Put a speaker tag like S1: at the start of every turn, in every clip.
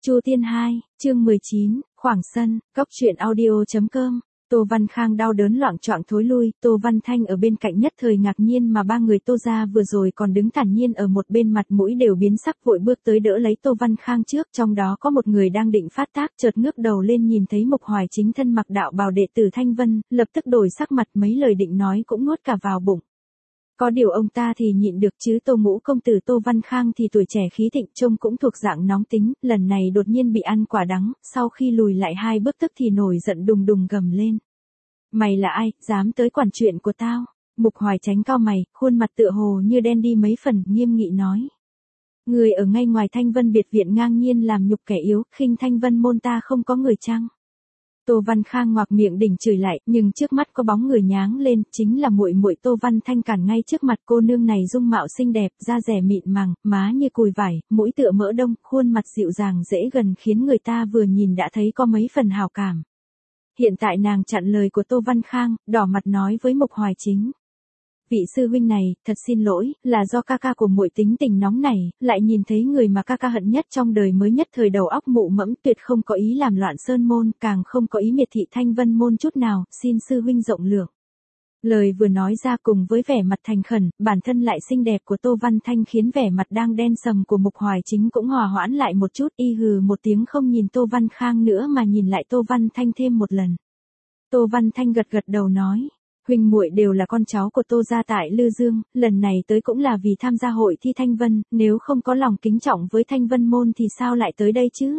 S1: Chu Tiên 2, chương 19, khoảng sân, cốc truyện audio.com. Tô Văn Khang đau đớn loạng choạng thối lui, Tô Văn Thanh ở bên cạnh nhất thời ngạc nhiên mà ba người Tô gia vừa rồi còn đứng thản nhiên ở một bên, mặt mũi đều biến sắc, vội bước tới đỡ lấy Tô Văn Khang trước, trong đó có một người đang định phát tác, chợt ngước đầu lên nhìn thấy Mục Hoài Chính thân mặc đạo bào đệ tử Thanh Vân, lập tức đổi sắc mặt, mấy lời định nói cũng nuốt cả vào bụng. Có điều ông ta thì nhịn được chứ, Tô Ngũ công tử Tô Văn Khang thì tuổi trẻ khí thịnh, trông cũng thuộc dạng nóng tính, lần này đột nhiên bị ăn quả đắng, sau khi lùi lại hai bước tức thì nổi giận đùng đùng gầm lên. Mày là ai, dám tới quản chuyện của tao? Mục Hoài Chánh cau mày, khuôn mặt tựa hồ như đen đi mấy phần, nghiêm nghị nói. Người ở ngay ngoài Thanh Vân biệt viện ngang nhiên làm nhục kẻ yếu, khinh Thanh Vân môn ta không có người chăng? Tô Văn Khang ngoạc miệng định chửi lại, nhưng trước mắt có bóng người nháng lên, chính là muội muội Tô Văn Thanh cản ngay trước mặt. Cô nương này dung mạo xinh đẹp, da dẻ mịn màng, má như cùi vải, mũi tựa mỡ đông, khuôn mặt dịu dàng dễ gần, khiến người ta vừa nhìn đã thấy có mấy phần hảo cảm. Hiện tại nàng chặn lời của Tô Văn Khang, đỏ mặt nói với Mục Hoài Chính. Vị sư huynh này, thật xin lỗi, là do ca ca của muội tính tình nóng này, lại nhìn thấy người mà ca ca hận nhất trong đời mới nhất thời đầu óc mụ mẫm, tuyệt không có ý làm loạn sơn môn, càng không có ý miệt thị Thanh Vân môn chút nào, xin sư huynh rộng lượng. Lời vừa nói ra cùng với vẻ mặt thành khẩn, bản thân lại xinh đẹp của Tô Văn Thanh khiến vẻ mặt đang đen sầm của Mục Hoài Chính cũng hòa hoãn lại một chút, y hừ một tiếng không nhìn Tô Văn Khang nữa mà nhìn lại Tô Văn Thanh thêm một lần. Tô Văn Thanh gật gật đầu nói. Huynh muội đều là con cháu của Tô gia tại Lư Dương, lần này tới cũng là vì tham gia hội thi Thanh Vân, nếu không có lòng kính trọng với Thanh Vân môn thì sao lại tới đây chứ?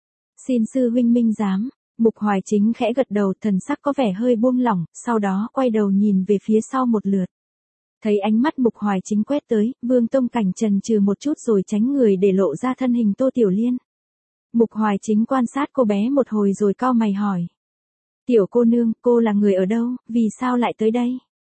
S1: Xin sư huynh minh giám. Mục Hoài Chính khẽ gật đầu, thần sắc có vẻ hơi buông lỏng, sau đó quay đầu nhìn về phía sau một lượt. Thấy ánh mắt Mục Hoài Chính quét tới, Vương Tông Cảnh chần chừ một chút rồi tránh người để lộ ra thân hình Tô Tiểu Liên. Mục Hoài Chính quan sát cô bé một hồi rồi cau mày hỏi. Tiểu cô nương, cô là người ở đâu, vì sao lại tới đây?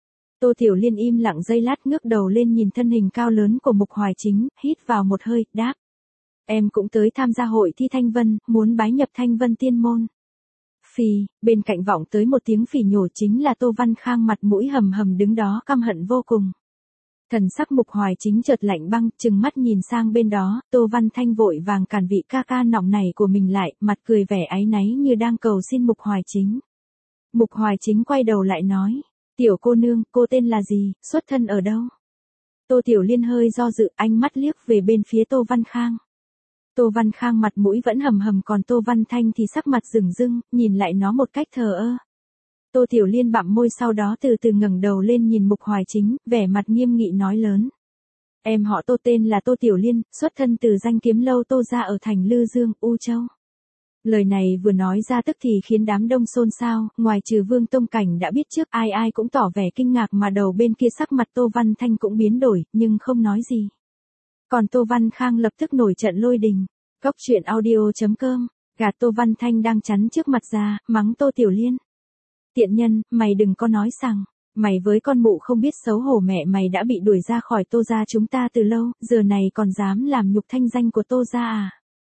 S1: Tô Tiểu Liên im lặng giây lát, ngước đầu lên nhìn thân hình cao lớn của Mục Hoài Chính, hít vào một hơi, đáp. Em cũng tới tham gia hội thi Thanh Vân, muốn bái nhập Thanh Vân tiên môn. Phì, bên cạnh vọng tới một tiếng phỉ nhổ, chính là Tô Văn Khang mặt mũi hầm hầm đứng đó căm hận vô cùng. Thần sắc Mục Hoài Chính chợt lạnh băng, trừng mắt nhìn sang bên đó, Tô Văn Thanh vội vàng cản vị ca ca nòng này của mình lại, mặt cười vẻ áy náy như đang cầu xin Mục Hoài Chính. Mục Hoài Chính quay đầu lại nói, tiểu cô nương, cô tên là gì, xuất thân ở đâu? Tô Tiểu Liên hơi do dự, ánh mắt liếc về bên phía Tô Văn Khang. Tô Văn Khang mặt mũi vẫn hầm hầm, còn Tô Văn Thanh thì sắc mặt rừng rưng, nhìn lại nó một cách thờ ơ. Tô Tiểu Liên bặm môi, sau đó từ từ ngẩng đầu lên nhìn Mục Hoài Chính, vẻ mặt nghiêm nghị nói lớn. Em họ Tô, tên là Tô Tiểu Liên, xuất thân từ danh kiếm lâu Tô gia ở thành Lư Dương, U Châu. Lời này vừa nói ra tức thì khiến đám đông xôn xao, ngoài trừ Vương Tông Cảnh đã biết trước, ai ai cũng tỏ vẻ kinh ngạc, mà đầu bên kia sắc mặt Tô Văn Thanh cũng biến đổi, nhưng không nói gì. Còn Tô Văn Khang lập tức nổi trận lôi đình. Cốc truyện audio.com, gạt Tô Văn Thanh đang chắn trước mặt ra, mắng Tô Tiểu Liên. Tiện nhân, mày đừng có nói rằng, mày với con mụ không biết xấu hổ, mẹ mày đã bị đuổi ra khỏi Tô gia chúng ta từ lâu, giờ này còn dám làm nhục thanh danh của Tô gia à?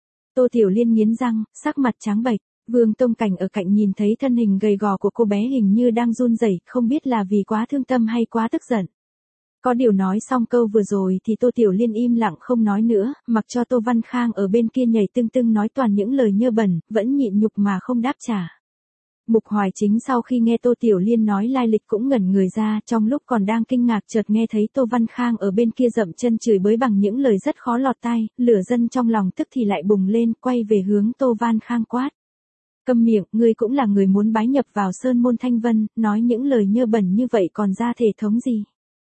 S1: Tô Tiểu Liên nghiến răng, sắc mặt trắng bệch. Vương Tông Cảnh ở cạnh nhìn thấy thân hình gầy gò của cô bé hình như đang run rẩy, không biết là vì quá thương tâm hay quá tức giận. Có điều nói xong câu vừa rồi thì Tô Tiểu Liên im lặng không nói nữa, mặc cho Tô Văn Khang ở bên kia nhảy tưng tưng nói toàn những lời nhơ bẩn, vẫn nhịn nhục mà không đáp trả. Mục Hoài Chính sau khi nghe Tô Tiểu Liên nói lai lịch cũng ngẩn người ra, trong lúc còn đang kinh ngạc chợt nghe thấy Tô Văn Khang ở bên kia dậm chân chửi bới bằng những lời rất khó lọt tai, lửa dân trong lòng tức thì lại bùng lên, quay về hướng Tô Văn Khang quát. Câm miệng, ngươi cũng là người muốn bái nhập vào sơn môn Thanh Vân, nói những lời nhơ bẩn như vậy còn ra thể thống gì?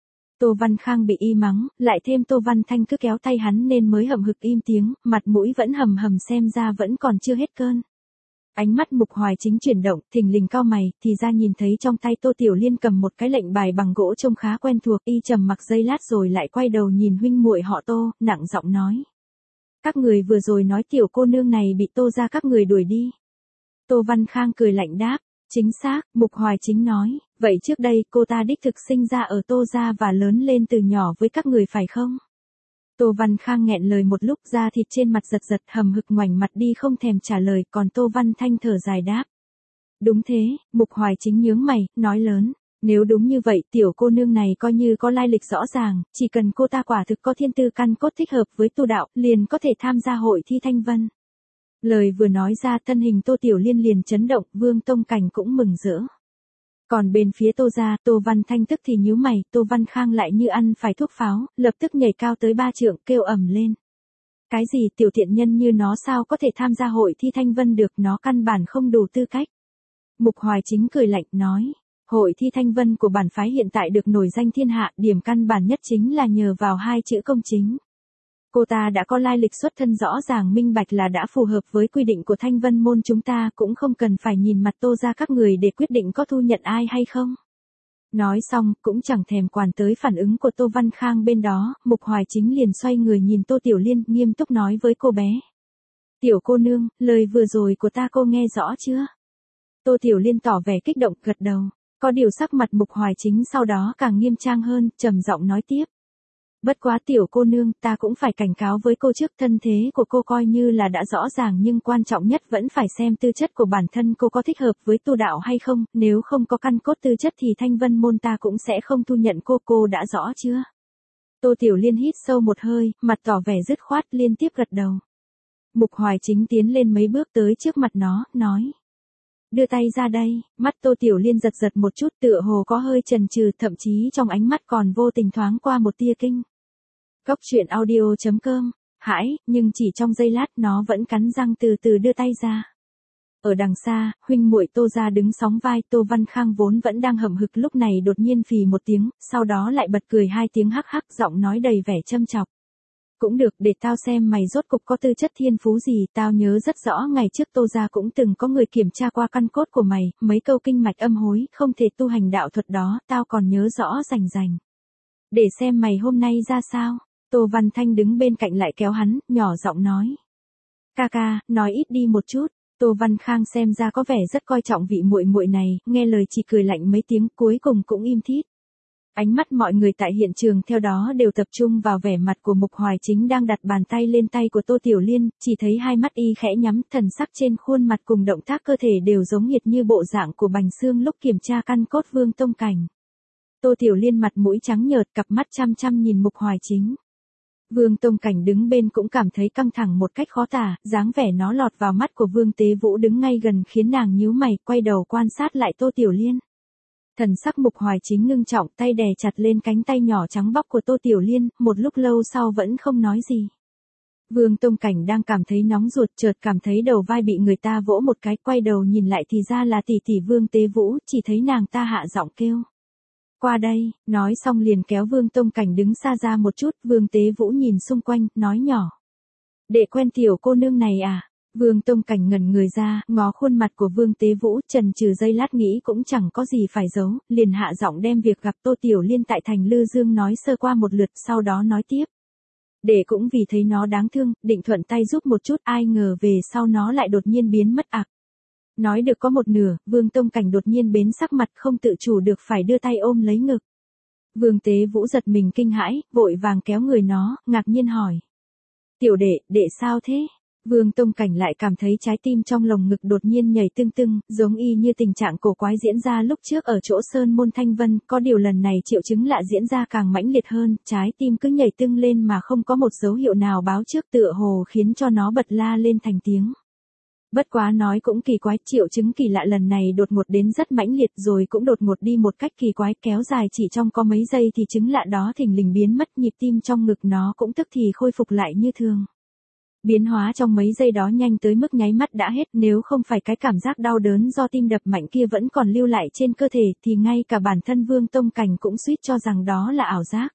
S1: Tô Văn Khang bị y mắng, lại thêm Tô Văn Thanh cứ kéo tay hắn nên mới hậm hực im tiếng, mặt mũi vẫn hầm hầm, xem ra vẫn còn chưa hết cơn. Ánh mắt Mục Hoài Chính chuyển động, thình lình cau mày, thì ra nhìn thấy trong tay Tô Tiểu Liên cầm một cái lệnh bài bằng gỗ trông khá quen thuộc, y trầm mặc giây lát rồi lại quay đầu nhìn huynh muội họ Tô, nặng giọng nói. Các người vừa rồi nói tiểu cô nương này bị Tô gia các người đuổi đi. Tô Văn Khang cười lạnh đáp. Chính xác, Mục Hoài Chính nói, vậy trước đây cô ta đích thực sinh ra ở Tô gia và lớn lên từ nhỏ với các người phải không? Tô Văn Khang nghẹn lời một lúc, da thịt trên mặt giật giật, hầm hực ngoảnh mặt đi không thèm trả lời, còn Tô Văn Thanh thở dài đáp. Đúng thế, Mục Hoài Chính nhướng mày, nói lớn, nếu đúng như vậy tiểu cô nương này coi như có lai lịch rõ ràng, chỉ cần cô ta quả thực có thiên tư căn cốt thích hợp với tu đạo, liền có thể tham gia hội thi Thanh Vân. Lời vừa nói ra thân hình Tô Tiểu Liên liền chấn động, Vương Tông Cảnh cũng mừng rỡ. Còn bên phía Tô gia, Tô Văn Thanh tức thì nhíu mày, Tô Văn Khang lại như ăn phải thuốc pháo, lập tức nhảy cao tới 3 trượng, kêu ầm lên. Cái gì tiểu thiện nhân như nó sao có thể tham gia hội thi thanh vân được, nó căn bản không đủ tư cách. Mục Hoài Chính cười lạnh nói, hội thi thanh vân của bản phái hiện tại được nổi danh thiên hạ, điểm căn bản nhất chính là nhờ vào 2 chữ công chính. Cô ta đã có lai lịch xuất thân rõ ràng minh bạch là đã phù hợp với quy định của thanh vân môn chúng ta, cũng không cần phải nhìn mặt Tô gia các người để quyết định có thu nhận ai hay không. Nói xong, cũng chẳng thèm quản tới phản ứng của Tô Văn Khang bên đó, Mục Hoài Chính liền xoay người nhìn Tô Tiểu Liên, nghiêm túc nói với cô bé. Tiểu cô nương, lời vừa rồi của ta cô nghe rõ chưa? Tô Tiểu Liên tỏ vẻ kích động, gật đầu. Có điều sắc mặt Mục Hoài Chính sau đó càng nghiêm trang hơn, trầm giọng nói tiếp. Bất quá tiểu cô nương, ta cũng phải cảnh cáo với cô trước, thân thế của cô coi như là đã rõ ràng nhưng quan trọng nhất vẫn phải xem tư chất của bản thân cô có thích hợp với tu đạo hay không, nếu không có căn cốt tư chất thì thanh vân môn ta cũng sẽ không thu nhận cô đã rõ chưa? Tô Tiểu Liên hít sâu một hơi, mặt tỏ vẻ dứt khoát liên tiếp gật đầu. Mục Hoài Chính tiến lên mấy bước tới trước mặt nó, nói. Đưa tay ra đây, mắt Tô Tiểu Liên giật giật một chút, tựa hồ có hơi chần chừ, thậm chí trong ánh mắt còn vô tình thoáng qua một tia kinh. Cốc truyện audio.com, hãi, nhưng chỉ trong giây lát nó vẫn cắn răng từ từ đưa tay ra. Ở đằng xa, huynh muội Tô gia đứng sóng vai, Tô Văn Khang vốn vẫn đang hậm hực lúc này đột nhiên phì một tiếng, sau đó lại bật cười 2 tiếng hắc hắc, giọng nói đầy vẻ châm chọc. Cũng được, để tao xem mày rốt cục có tư chất thiên phú gì, tao nhớ rất rõ ngày trước Tô gia cũng từng có người kiểm tra qua căn cốt của mày, mấy câu kinh mạch âm hối, không thể tu hành đạo thuật đó, tao còn nhớ rõ rành rành. Để xem mày hôm nay ra sao. Tô Văn Thanh đứng bên cạnh lại kéo hắn, nhỏ giọng nói. Ca, nói ít đi một chút. Tô Văn Khang xem ra có vẻ rất coi trọng vị muội muội này, nghe lời chỉ cười lạnh mấy tiếng, cuối cùng cũng im thít. Ánh mắt mọi người tại hiện trường theo đó đều tập trung vào vẻ mặt của Mục Hoài Chính đang đặt bàn tay lên tay của Tô Tiểu Liên, chỉ thấy hai mắt y khẽ nhắm, thần sắc trên khuôn mặt cùng động tác cơ thể đều giống hệt như bộ dạng của Bành Xương lúc kiểm tra căn cốt Vương Tông Cảnh. Tô Tiểu Liên mặt mũi trắng nhợt, cặp mắt chăm chăm nhìn Mục Hoài Chính. Vương Tông Cảnh đứng bên cũng cảm thấy căng thẳng một cách khó tả, dáng vẻ nó lọt vào mắt của Vương Tế Vũ đứng ngay gần khiến nàng nhíu mày, quay đầu quan sát lại Tô Tiểu Liên. Thần sắc Mục Hoài Chính ngưng trọng, tay đè chặt lên cánh tay nhỏ trắng bóc của Tô Tiểu Liên, một lúc lâu sau vẫn không nói gì. Vương Tông Cảnh đang cảm thấy nóng ruột, chợt cảm thấy đầu vai bị người ta vỗ một cái, quay đầu nhìn lại thì ra là tỷ tỷ Vương Tế Vũ, chỉ thấy nàng ta hạ giọng kêu. Qua đây, nói xong liền kéo Vương Tông Cảnh đứng xa ra một chút, Vương Tế Vũ nhìn xung quanh, nói nhỏ. Để quen tiểu cô nương này à? Vương Tông Cảnh ngẩn người ra, ngó khuôn mặt của Vương Tế Vũ, chần chừ giây lát nghĩ cũng chẳng có gì phải giấu, liền hạ giọng đem việc gặp Tô Tiểu Liên tại thành Lư Dương nói sơ qua một lượt, sau đó nói tiếp. Để cũng vì thấy nó đáng thương, định thuận tay giúp một chút, ai ngờ về sau nó lại đột nhiên biến mất ạc. Nói được có một nửa, Vương Tông Cảnh đột nhiên bến sắc mặt không tự chủ được phải đưa tay ôm lấy ngực. Vương Tế Vũ giật mình kinh hãi, vội vàng kéo người nó, ngạc nhiên hỏi. Tiểu đệ sao thế? Vương Tông Cảnh lại cảm thấy trái tim trong lồng ngực đột nhiên nhảy tưng tưng, giống y như tình trạng cổ quái diễn ra lúc trước ở chỗ Sơn Môn Thanh Vân, có điều lần này triệu chứng lạ diễn ra càng mãnh liệt hơn, trái tim cứ nhảy tưng lên mà không có một dấu hiệu nào báo trước, tựa hồ khiến cho nó bật la lên thành tiếng. Bất quá nói cũng kỳ quái, triệu chứng kỳ lạ lần này đột ngột đến rất mãnh liệt rồi cũng đột ngột đi một cách kỳ quái, kéo dài chỉ trong có mấy giây thì chứng lạ đó thình lình biến mất, nhịp tim trong ngực nó cũng tức thì khôi phục lại như thường. Biến hóa trong mấy giây đó nhanh tới mức nháy mắt đã hết, nếu không phải cái cảm giác đau đớn do tim đập mạnh kia vẫn còn lưu lại trên cơ thể thì ngay cả bản thân Vương Tông Cảnh cũng suýt cho rằng đó là ảo giác.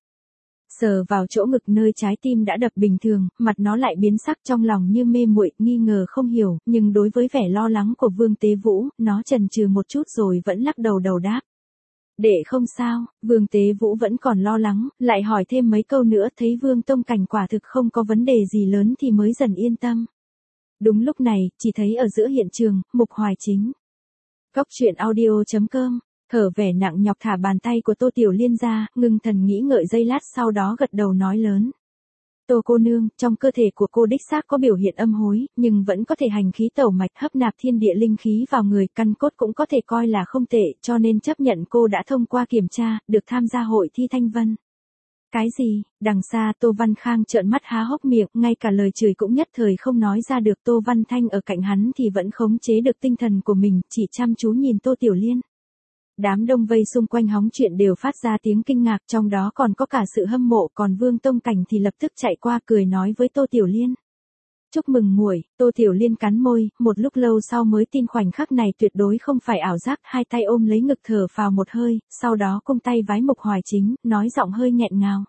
S1: Sờ vào chỗ ngực nơi trái tim đã đập bình thường, mặt nó lại biến sắc, trong lòng như mê muội, nghi ngờ không hiểu, nhưng đối với vẻ lo lắng của Vương Tế Vũ, nó chần chừ một chút rồi vẫn lắc đầu đáp. Để không sao, Vương Tế Vũ vẫn còn lo lắng, lại hỏi thêm mấy câu nữa, thấy Vương Tông Cảnh quả thực không có vấn đề gì lớn thì mới dần yên tâm. Đúng lúc này, chỉ thấy ở giữa hiện trường, Mục Hoài Chính. Cốc truyện audio.com, thở vẻ nặng nhọc thả bàn tay của Tô Tiểu Liên ra, ngưng thần nghĩ ngợi giây lát sau đó gật đầu nói lớn. Tô cô nương, trong cơ thể của cô đích xác có biểu hiện âm hối, nhưng vẫn có thể hành khí tẩu mạch hấp nạp thiên địa linh khí vào người, căn cốt cũng có thể coi là không tệ, cho nên chấp nhận cô đã thông qua kiểm tra, được tham gia hội thi Thanh Vân. Cái gì? Đằng xa Tô Văn Khang trợn mắt há hốc miệng, ngay cả lời chửi cũng nhất thời không nói ra được. Tô Văn Thanh ở cạnh hắn thì vẫn khống chế được tinh thần của mình, chỉ chăm chú nhìn Tô Tiểu Liên. Đám đông vây xung quanh hóng chuyện đều phát ra tiếng kinh ngạc, trong đó còn có cả sự hâm mộ, còn Vương Tông Cảnh thì lập tức chạy qua cười nói với Tô Tiểu Liên. Chúc mừng muội. Tô Tiểu Liên cắn môi, một lúc lâu sau mới tin khoảnh khắc này tuyệt đối không phải ảo giác, hai tay ôm lấy ngực thở phào một hơi, sau đó cung tay vái Mục Hoài Chính, nói giọng hơi nghẹn ngào.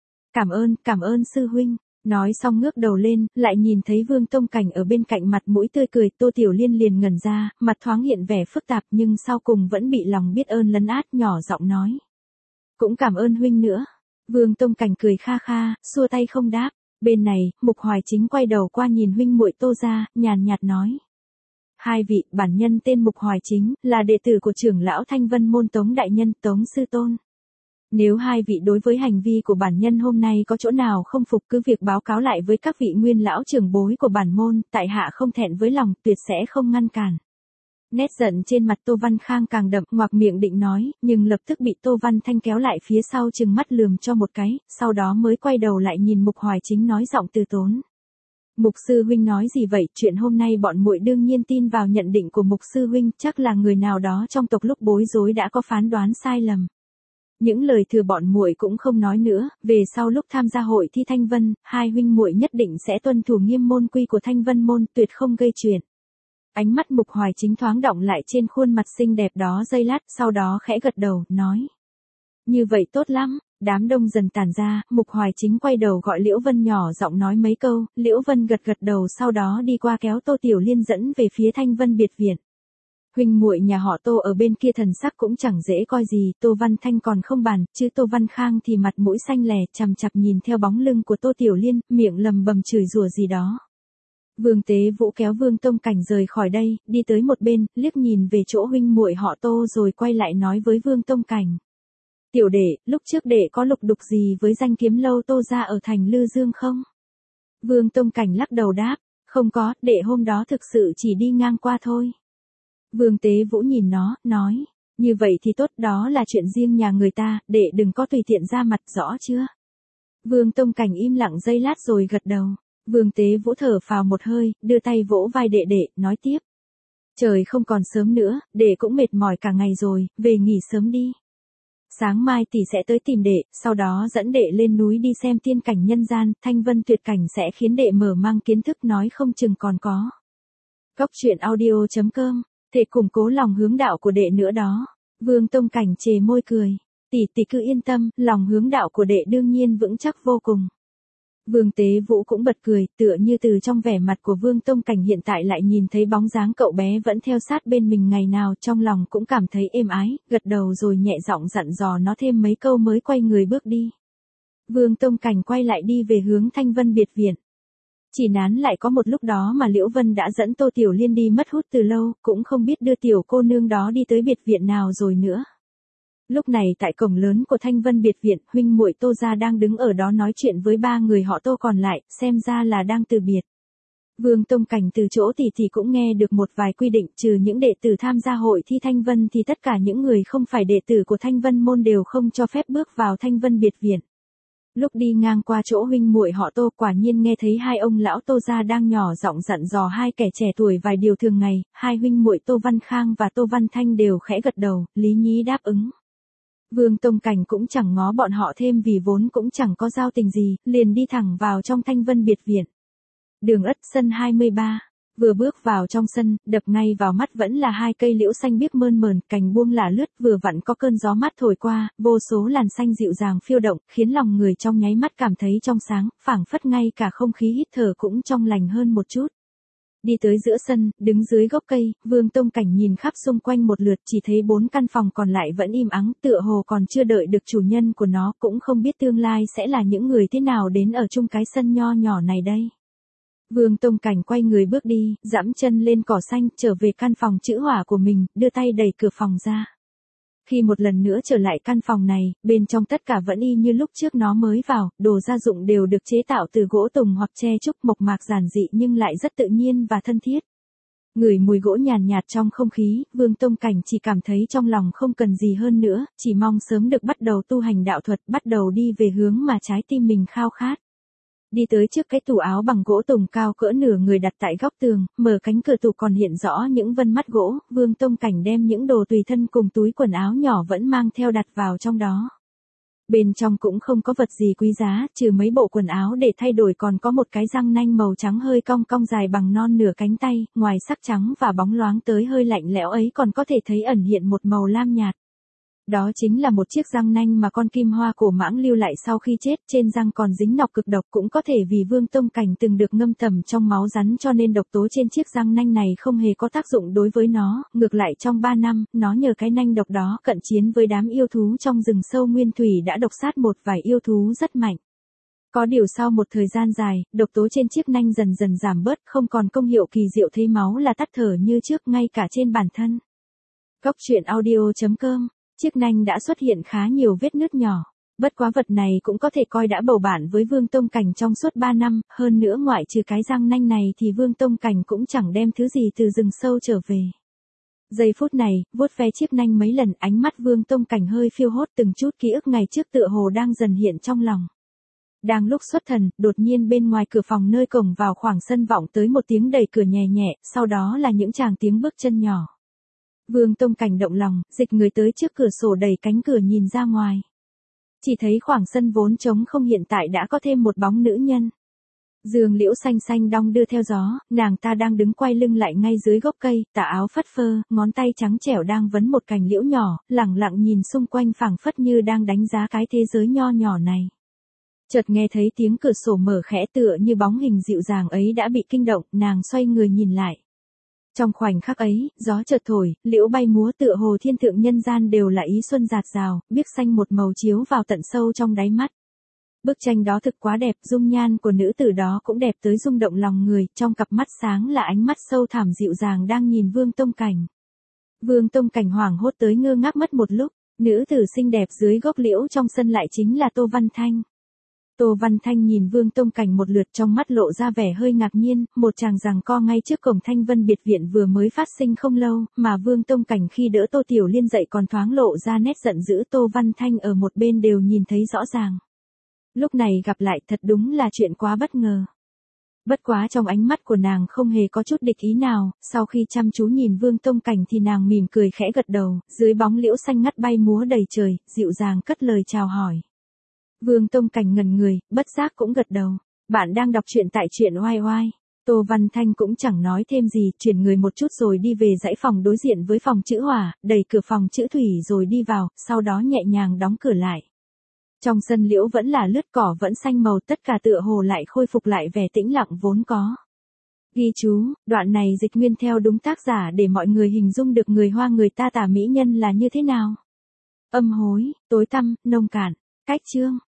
S1: Cảm ơn sư huynh. Nói xong ngước đầu lên, lại nhìn thấy Vương Tông Cảnh ở bên cạnh, mặt mũi tươi cười, Tô Tiểu Liên liền ngẩn ra, mặt thoáng hiện vẻ phức tạp nhưng sau cùng vẫn bị lòng biết ơn lấn át, nhỏ giọng nói. Cũng cảm ơn huynh nữa. Vương Tông Cảnh cười kha kha, xua tay không đáp. Bên này, Mục Hoài Chính quay đầu qua nhìn huynh muội Tô gia, nhàn nhạt nói. Hai vị, bản nhân tên Mục Hoài Chính, là đệ tử của trưởng lão Thanh Vân môn Tống đại nhân, Tống sư tôn. Nếu hai vị đối với hành vi của bản nhân hôm nay có chỗ nào không phục, cứ việc báo cáo lại với các vị nguyên lão trưởng bối của bản môn, tại hạ không thẹn với lòng, tuyệt sẽ không ngăn cản. Nét giận trên mặt Tô Văn Khang càng đậm, ngoạc miệng định nói, nhưng lập tức bị Tô Văn Thanh kéo lại phía sau, trừng mắt lườm cho một cái, sau đó mới quay đầu lại nhìn Mục Hoài Chính nói giọng từ tốn. Mục sư huynh nói gì vậy? Chuyện hôm nay bọn muội đương nhiên tin vào nhận định của Mục sư huynh, chắc là người nào đó trong tộc lúc bối rối đã có phán đoán sai lầm. Những lời thừa bọn muội cũng không nói nữa, về sau lúc tham gia hội thi Thanh Vân, hai huynh muội nhất định sẽ tuân thủ nghiêm môn quy của Thanh Vân môn, tuyệt không gây chuyện. Ánh mắt Mục Hoài Chính thoáng động lại trên khuôn mặt xinh đẹp đó giây lát, sau đó khẽ gật đầu, nói. Như vậy tốt lắm. Đám đông dần tản ra, Mục Hoài Chính quay đầu gọi Liễu Vân nhỏ giọng nói mấy câu, Liễu Vân gật đầu, sau đó đi qua kéo Tô Tiểu Liên dẫn về phía Thanh Vân biệt viện. Huynh muội nhà họ Tô ở bên kia thần sắc cũng chẳng dễ coi gì, Tô Văn Thanh còn không bàn, chứ Tô Văn Khang thì mặt mũi xanh lè, chằm chằm nhìn theo bóng lưng của Tô Tiểu Liên, miệng lầm bầm chửi rủa gì đó. Vương Tế Vũ kéo Vương Tông Cảnh rời khỏi đây, đi tới một bên, liếc nhìn về chỗ huynh muội họ Tô rồi quay lại nói với Vương Tông Cảnh. Tiểu đệ, lúc trước đệ có lục đục gì với danh kiếm lâu Tô gia ở thành Lư Dương không? Vương Tông Cảnh lắc đầu đáp, không có, đệ hôm đó thực sự chỉ đi ngang qua thôi. Vương Tế Vũ nhìn nó, nói, như vậy thì tốt, đó là chuyện riêng nhà người ta, đệ đừng có tùy tiện ra mặt, rõ chưa? Vương Tông Cảnh im lặng giây lát rồi gật đầu. Vương Tế Vũ thở phào một hơi, đưa tay vỗ vai đệ, nói tiếp. Trời không còn sớm nữa, đệ cũng mệt mỏi cả ngày rồi, về nghỉ sớm đi. Sáng mai tỷ sẽ tới tìm đệ, sau đó dẫn đệ lên núi đi xem tiên cảnh nhân gian, Thanh Vân tuyệt cảnh sẽ khiến đệ mở mang kiến thức, nói không chừng còn có. Góc truyện audio.com, thể củng cố lòng hướng đạo của đệ nữa đó. Vương Tông Cảnh chề môi cười. Tỷ cứ yên tâm, lòng hướng đạo của đệ đương nhiên vững chắc vô cùng. Vương Tế Vũ cũng bật cười, tựa như từ trong vẻ mặt của Vương Tông Cảnh hiện tại lại nhìn thấy bóng dáng cậu bé vẫn theo sát bên mình ngày nào, trong lòng cũng cảm thấy êm ái, gật đầu rồi nhẹ giọng dặn dò nó thêm mấy câu mới quay người bước đi. Vương Tông Cảnh quay lại đi về hướng Thanh Vân biệt viện. Chỉ nán lại có một lúc đó mà Liễu Vân đã dẫn Tô Tiểu Liên đi mất hút từ lâu, cũng không biết đưa tiểu cô nương đó đi tới biệt viện nào rồi nữa. Lúc này tại cổng lớn của Thanh Vân biệt viện, huynh muội Tô gia đang đứng ở đó nói chuyện với ba người họ Tô còn lại, xem ra là đang từ biệt. Vương Tông Cảnh từ chỗ tỷ cũng nghe được một vài quy định, trừ những đệ tử tham gia hội thi Thanh Vân thì tất cả những người không phải đệ tử của Thanh Vân môn đều không cho phép bước vào Thanh Vân biệt viện. Lúc đi ngang qua chỗ huynh muội họ Tô, quả nhiên nghe thấy hai ông lão Tô gia đang nhỏ giọng dặn dò hai kẻ trẻ tuổi vài điều thường ngày, hai huynh muội Tô Văn Khang và Tô Văn Thanh đều khẽ gật đầu, lý nhí đáp ứng. Vương Tông Cảnh cũng chẳng ngó bọn họ thêm vì vốn cũng chẳng có giao tình gì, liền đi thẳng vào trong Thanh Vân biệt viện. Đường Ất sân 23. Vừa bước vào trong sân, đập ngay vào mắt vẫn là hai cây liễu xanh biếc mơn mởn, cành buông lả lướt, vừa vặn có cơn gió mát thổi qua, vô số làn xanh dịu dàng phiêu động, khiến lòng người trong nháy mắt cảm thấy trong sáng, phảng phất ngay cả không khí hít thở cũng trong lành hơn một chút. Đi tới giữa sân, đứng dưới gốc cây, Vương Tông Cảnh nhìn khắp xung quanh một lượt, chỉ thấy 4 căn phòng còn lại vẫn im ắng, tựa hồ còn chưa đợi được chủ nhân của nó, cũng không biết tương lai sẽ là những người thế nào đến ở chung cái sân nho nhỏ này đây. Vương Tông Cảnh quay người bước đi, dẫm chân lên cỏ xanh, trở về căn phòng chữ hỏa của mình, đưa tay đẩy cửa phòng ra. Khi một lần nữa trở lại căn phòng này, bên trong tất cả vẫn y như lúc trước nó mới vào, đồ gia dụng đều được chế tạo từ gỗ tùng hoặc tre trúc, mộc mạc giản dị nhưng lại rất tự nhiên và thân thiết. Ngửi mùi gỗ nhàn nhạt trong không khí, Vương Tông Cảnh chỉ cảm thấy trong lòng không cần gì hơn nữa, chỉ mong sớm được bắt đầu tu hành đạo thuật, bắt đầu đi về hướng mà trái tim mình khao khát. Đi tới trước cái tủ áo bằng gỗ tùng cao cỡ nửa người đặt tại góc tường, mở cánh cửa tủ còn hiện rõ những vân mắt gỗ, Vương Tông Cảnh đem những đồ tùy thân cùng túi quần áo nhỏ vẫn mang theo đặt vào trong đó. Bên trong cũng không có vật gì quý giá, trừ mấy bộ quần áo để thay đổi còn có một cái răng nanh màu trắng hơi cong cong dài bằng non nửa cánh tay, ngoài sắc trắng và bóng loáng tới hơi lạnh lẽo ấy còn có thể thấy ẩn hiện một màu lam nhạt. Đó chính là một chiếc răng nanh mà con kim hoa cổ mãng lưu lại sau khi chết, trên răng còn dính nọc cực độc, cũng có thể vì Vương Tông Cảnh từng được ngâm tẩm trong máu rắn cho nên độc tố trên chiếc răng nanh này không hề có tác dụng đối với nó, ngược lại trong 3 năm, nó nhờ cái nanh độc đó cận chiến với đám yêu thú trong rừng sâu nguyên thủy đã độc sát một vài yêu thú rất mạnh. Có điều sau một thời gian dài, độc tố trên chiếc nanh dần dần giảm bớt, không còn công hiệu kỳ diệu thấy máu là tắt thở như trước ngay cả trên bản thân. Góc truyện audio.com. Chiếc nanh đã xuất hiện khá nhiều vết nứt nhỏ. Bất quá vật này cũng có thể coi đã bầu bạn với Vương Tông Cảnh trong suốt 3 năm, hơn nữa ngoại trừ cái răng nanh này thì Vương Tông Cảnh cũng chẳng đem thứ gì từ rừng sâu trở về. Giây phút này, vuốt ve chiếc nanh mấy lần, ánh mắt Vương Tông Cảnh hơi phiêu hốt, từng chút ký ức ngày trước tựa hồ đang dần hiện trong lòng. Đang lúc xuất thần, đột nhiên bên ngoài cửa phòng nơi cổng vào khoảng sân vọng tới một tiếng đẩy cửa nhẹ nhẹ, sau đó là những tràng tiếng bước chân nhỏ. Vương Tông Cảnh động lòng, dịch người tới trước cửa sổ đẩy cánh cửa nhìn ra ngoài. Chỉ thấy khoảng sân vốn trống không hiện tại đã có thêm một bóng nữ nhân. Dương liễu xanh xanh đong đưa theo gió, nàng ta đang đứng quay lưng lại ngay dưới gốc cây, tà áo phất phơ, ngón tay trắng trẻo đang vấn một cành liễu nhỏ, lẳng lặng nhìn xung quanh phảng phất như đang đánh giá cái thế giới nho nhỏ này. Chợt nghe thấy tiếng cửa sổ mở khẽ tựa như bóng hình dịu dàng ấy đã bị kinh động, nàng xoay người nhìn lại. Trong khoảnh khắc ấy, gió chợt thổi, liễu bay múa tựa hồ thiên thượng nhân gian đều là ý xuân rạt rào, biếc xanh một màu chiếu vào tận sâu trong đáy mắt. Bức tranh đó thực quá đẹp, dung nhan của nữ tử đó cũng đẹp tới rung động lòng người, trong cặp mắt sáng là ánh mắt sâu thẳm dịu dàng đang nhìn Vương Tông Cảnh. Vương Tông Cảnh hoảng hốt tới ngơ ngác mất một lúc, nữ tử xinh đẹp dưới gốc liễu trong sân lại chính là Tô Văn Thanh. Tô Văn Thanh nhìn Vương Tông Cảnh một lượt, trong mắt lộ ra vẻ hơi ngạc nhiên, một chàng giằng co ngay trước cổng Thanh Vân biệt viện vừa mới phát sinh không lâu, mà Vương Tông Cảnh khi đỡ Tô Tiểu Liên dậy còn thoáng lộ ra nét giận dữ, Tô Văn Thanh ở một bên đều nhìn thấy rõ ràng. Lúc này gặp lại thật đúng là chuyện quá bất ngờ. Bất quá trong ánh mắt của nàng không hề có chút địch ý nào, sau khi chăm chú nhìn Vương Tông Cảnh thì nàng mỉm cười khẽ gật đầu, dưới bóng liễu xanh ngắt bay múa đầy trời, dịu dàng cất lời chào hỏi. Vương Tông Cảnh ngẩn người, bất giác cũng gật đầu. Bạn đang đọc truyện tại truyện oai oai. Tô Văn Thanh cũng chẳng nói thêm gì, chuyển người một chút rồi đi về dãy phòng đối diện với phòng chữ Hỏa, đẩy cửa phòng chữ Thủy rồi đi vào, sau đó nhẹ nhàng đóng cửa lại. Trong sân liễu vẫn là lướt cỏ vẫn xanh màu, tất cả tựa hồ lại khôi phục lại vẻ tĩnh lặng vốn có. Ghi chú, đoạn này dịch nguyên theo đúng tác giả để mọi người hình dung được người Hoa người ta tả mỹ nhân là như thế nào. Âm hối, tối tăm, nông cạn. Cách chương